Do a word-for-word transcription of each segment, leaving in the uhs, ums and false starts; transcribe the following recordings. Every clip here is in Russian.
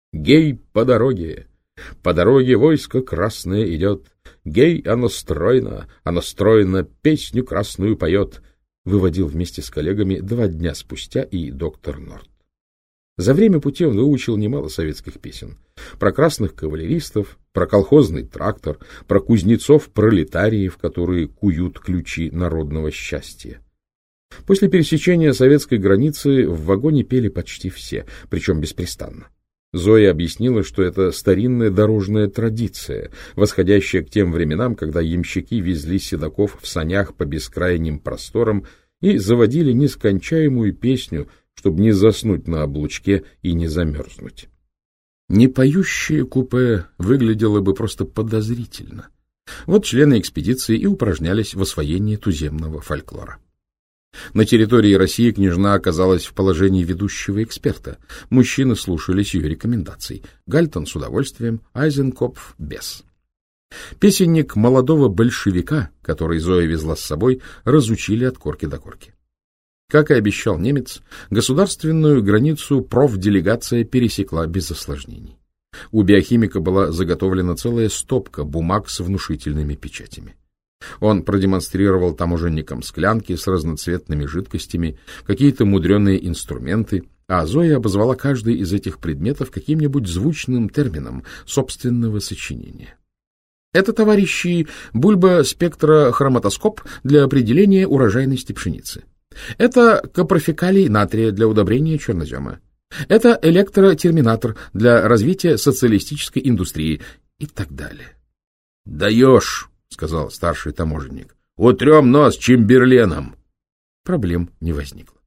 Гей по дороге, по дороге войско красное идет, гей, оно стройно, оно стройно песню красную поет, выводил вместе с коллегами два дня спустя и доктор Норт. За время пути он выучил немало советских песен. Про красных кавалеристов, про колхозный трактор, про кузнецов-пролетариев, которые куют ключи народного счастья. После пересечения советской границы в вагоне пели почти все, причем беспрестанно. Зоя объяснила, что это старинная дорожная традиция, восходящая к тем временам, когда ямщики везли седаков в санях по бескрайним просторам и заводили нескончаемую песню, чтобы не заснуть на облучке и не замерзнуть. Непоющее купе выглядело бы просто подозрительно. Вот члены экспедиции и упражнялись в освоении туземного фольклора. На территории России княжна оказалась в положении ведущего эксперта. Мужчины слушались ее рекомендаций. Гальтон с удовольствием, Айзенкопф без. Песенник молодого большевика, который Зоя везла с собой, разучили от корки до корки. Как и обещал немец, государственную границу профделегация пересекла без осложнений. У биохимика была заготовлена целая стопка бумаг с внушительными печатями. Он продемонстрировал таможенникам склянки с разноцветными жидкостями, какие-то мудреные инструменты, а Зоя обозвала каждый из этих предметов каким-нибудь звучным термином собственного сочинения. Это, товарищи, бульбоспектрохроматоскоп для определения урожайности пшеницы. Это капрофекалий натрия для удобрения чернозема. Это электротерминатор для развития социалистической индустрии и так далее. — Даешь! — сказал старший таможенник. — Утрем нос Чемберленом. Проблем не возникло.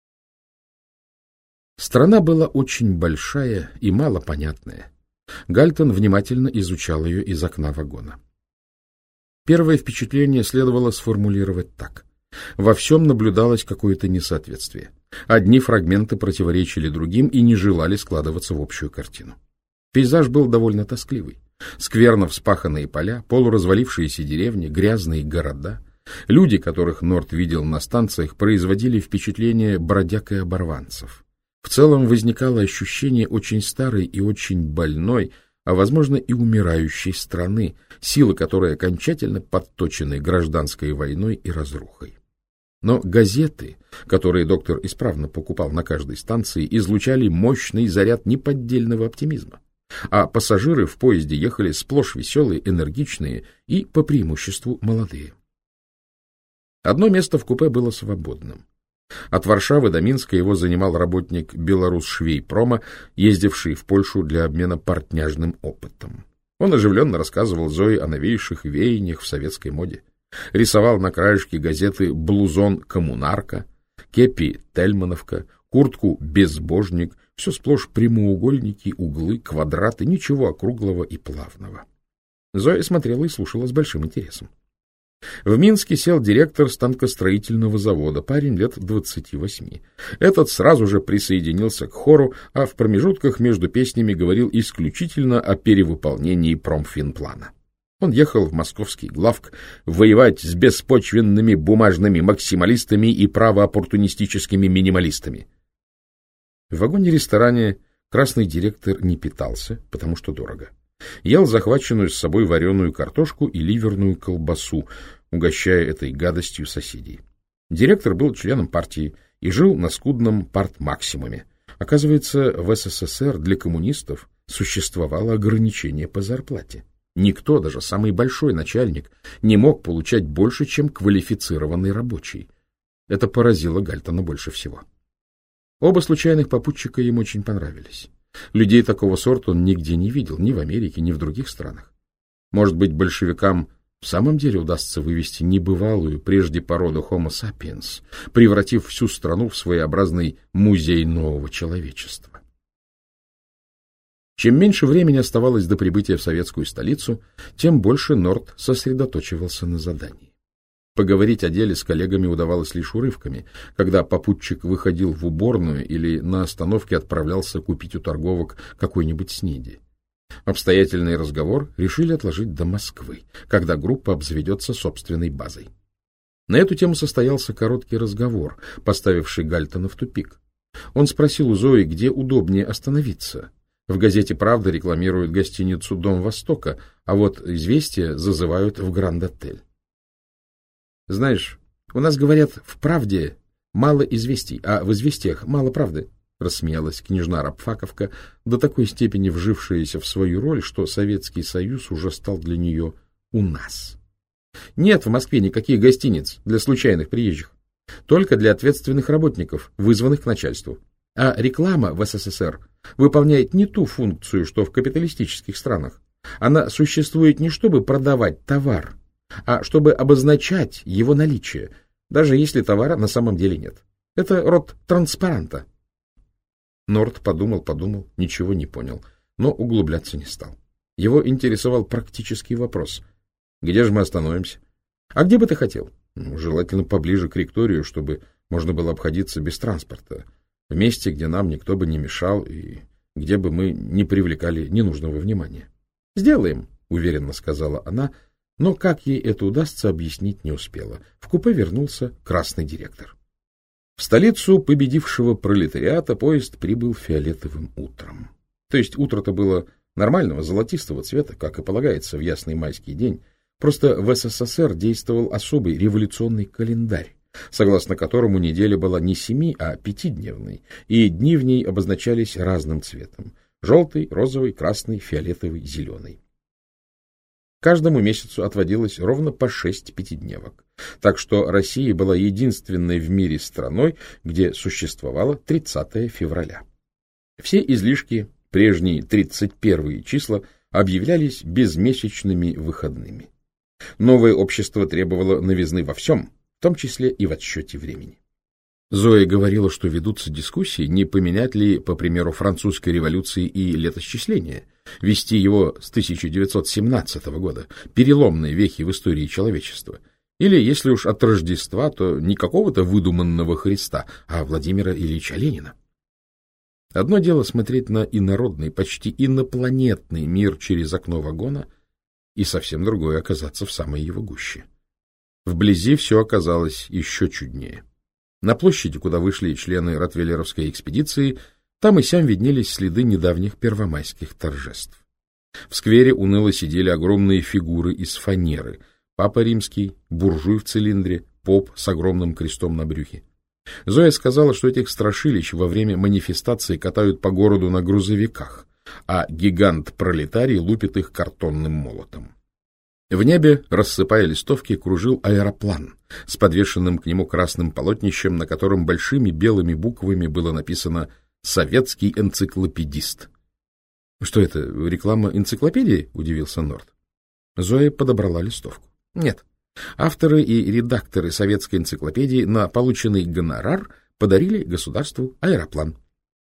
Страна была очень большая и малопонятная. Гальтон внимательно изучал ее из окна вагона. Первое впечатление следовало сформулировать так. Во всем наблюдалось какое-то несоответствие. Одни фрагменты противоречили другим и не желали складываться в общую картину. Пейзаж был довольно тоскливый. Скверно вспаханные поля, полуразвалившиеся деревни, грязные города. Люди, которых Норт видел на станциях, производили впечатление бродяг и оборванцев. В целом возникало ощущение очень старой и очень больной, а, возможно, и умирающей страны, силы которой окончательно подточены гражданской войной и разрухой. Но газеты, которые доктор исправно покупал на каждой станции, излучали мощный заряд неподдельного оптимизма. А пассажиры в поезде ехали сплошь веселые, энергичные и, по преимуществу, молодые. Одно место в купе было свободным. От Варшавы до Минска его занимал работник Беларус-Швейпрома, ездивший в Польшу для обмена портняжным опытом. Он оживленно рассказывал Зое о новейших веяниях в советской моде. Рисовал на краешке газеты блузон «Коммунарка», кепи «Тельмановка», куртку «Безбожник», все сплошь прямоугольники, углы, квадраты, ничего округлого и плавного. Зоя смотрела и слушала с большим интересом. В Минске сел директор станкостроительного завода, парень лет двадцати восьми. Этот сразу же присоединился к хору, а в промежутках между песнями говорил исключительно о перевыполнении промфинплана. Он ехал в московский главк воевать с беспочвенными бумажными максималистами и правооппортунистическими минималистами. В вагоне-ресторане красный директор не питался, потому что дорого. Ел захваченную с собой вареную картошку и ливерную колбасу, угощая этой гадостью соседей. Директор был членом партии и жил на скудном партмаксимуме. Оказывается, в СССР для коммунистов существовало ограничение по зарплате. Никто, даже самый большой начальник, не мог получать больше, чем квалифицированный рабочий. Это поразило Гальтона больше всего. Оба случайных попутчика ему очень понравились. Людей такого сорта он нигде не видел, ни в Америке, ни в других странах. Может быть, большевикам в самом деле удастся вывести небывалую прежде породу Homo sapiens, превратив всю страну в своеобразный музей нового человечества. Чем меньше времени оставалось до прибытия в советскую столицу, тем больше Норт сосредоточивался на задании. Поговорить о деле с коллегами удавалось лишь урывками, когда попутчик выходил в уборную или на остановке отправлялся купить у торговок какой-нибудь снеди. Обстоятельный разговор решили отложить до Москвы, когда группа обзаведется собственной базой. На эту тему состоялся короткий разговор, поставивший Гальтона в тупик. Он спросил у Зои, где удобнее остановиться, В газете «Правда» рекламируют гостиницу «Дом Востока», а вот «Известия» зазывают в Гранд-отель. Знаешь, у нас говорят, в «Правде» мало известий, а в «Известиях» мало правды, — рассмеялась княжна Рабфаковка, до такой степени вжившаяся в свою роль, что Советский Союз уже стал для нее «у нас». Нет в Москве никаких гостиниц для случайных приезжих, только для ответственных работников, вызванных к начальству. А реклама в СССР выполняет не ту функцию, что в капиталистических странах. Она существует не чтобы продавать товар, а чтобы обозначать его наличие, даже если товара на самом деле нет. Это род транспаранта. Норт подумал, подумал, ничего не понял, но углубляться не стал. Его интересовал практический вопрос. Где же мы остановимся? А где бы ты хотел? Ну, желательно поближе к Ректорию, чтобы можно было обходиться без транспорта. В месте, где нам никто бы не мешал и где бы мы не привлекали ненужного внимания. — Сделаем, — уверенно сказала она, но как ей это удастся, объяснить не успела. В купе вернулся красный директор. В столицу победившего пролетариата поезд прибыл фиолетовым утром. То есть утро-то было нормального золотистого цвета, как и полагается в ясный майский день. Просто в СССР действовал особый революционный календарь, согласно которому неделя была не семи, а пятидневной, и дни в ней обозначались разным цветом — желтый, розовый, красный, фиолетовый, зеленый. Каждому месяцу отводилось ровно по шесть пятидневок, так что Россия была единственной в мире страной, где существовало тридцатое февраля. Все излишки, прежние тридцать первые числа, объявлялись безмесячными выходными. Новое общество требовало новизны во всем, в том числе и в отсчете времени. Зоя говорила, что ведутся дискуссии, не поменять ли, по примеру французской революции, и летосчисление, вести его с тысяча девятьсот семнадцатого года, переломные вехи в истории человечества, или, если уж от Рождества, то не какого-то выдуманного Христа, а Владимира Ильича Ленина. Одно дело смотреть на инородный, почти инопланетный мир через окно вагона, и совсем другое оказаться в самой его гуще. Вблизи все оказалось еще чуднее. На площади, куда вышли члены ротвейлеровской экспедиции, там и сям виднелись следы недавних первомайских торжеств. В сквере уныло сидели огромные фигуры из фанеры: папа римский, буржуй в цилиндре, поп с огромным крестом на брюхе. Зоя сказала, что этих страшилищ во время манифестации катают по городу на грузовиках, а гигант-пролетарий лупит их картонным молотом. В небе, рассыпая листовки, кружил аэроплан с подвешенным к нему красным полотнищем, на котором большими белыми буквами было написано «Советский энциклопедист». — Что это, реклама энциклопедии? — удивился Норт. Зоя подобрала листовку. — Нет. Авторы и редакторы советской энциклопедии на полученный гонорар подарили государству аэроплан.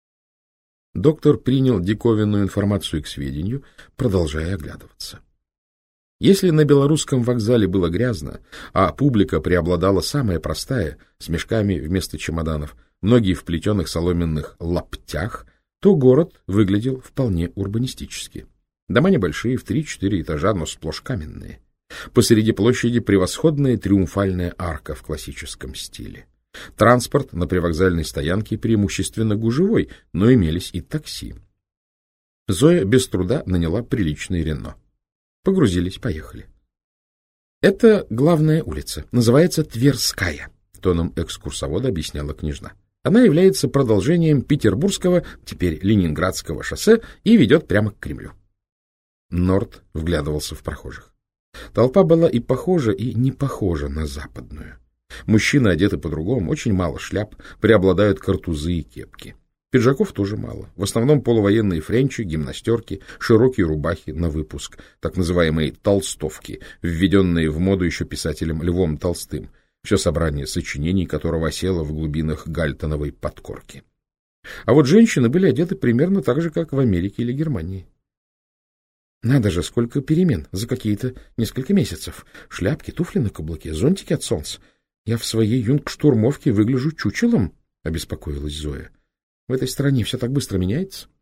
Доктор принял диковинную информацию к сведению, продолжая оглядываться. Если на белорусском вокзале было грязно, а публика преобладала самая простая, с мешками вместо чемоданов, многие в плетеных соломенных лаптях, то город выглядел вполне урбанистически. Дома небольшие, в три-четыре этажа, но сплошь каменные. Посреди площади превосходная триумфальная арка в классическом стиле. Транспорт на привокзальной стоянке преимущественно гужевой, но имелись и такси. Зоя без труда наняла приличный Рено. Погрузились, поехали. Это главная улица, называется Тверская, тоном экскурсовода объясняла княжна. Она является продолжением Петербургского, теперь Ленинградского шоссе и ведет прямо к Кремлю. Норт вглядывался в прохожих. Толпа была и похожа, и не похожа на западную. Мужчины одеты по-другому, очень мало шляп, преобладают картузы и кепки. Пиджаков тоже мало. В основном полувоенные френчи, гимнастерки, широкие рубахи на выпуск, так называемые толстовки, введенные в моду еще писателем Львом Толстым, все собрание сочинений которого осело в глубинах гальтоновой подкорки. А вот женщины были одеты примерно так же, как в Америке или Германии. Надо же, сколько перемен за какие-то несколько месяцев. Шляпки, туфли на каблуке, зонтики от солнца. Я в своей юнгштурмовке выгляжу чучелом, — обеспокоилась Зоя. В этой стране все так быстро меняется.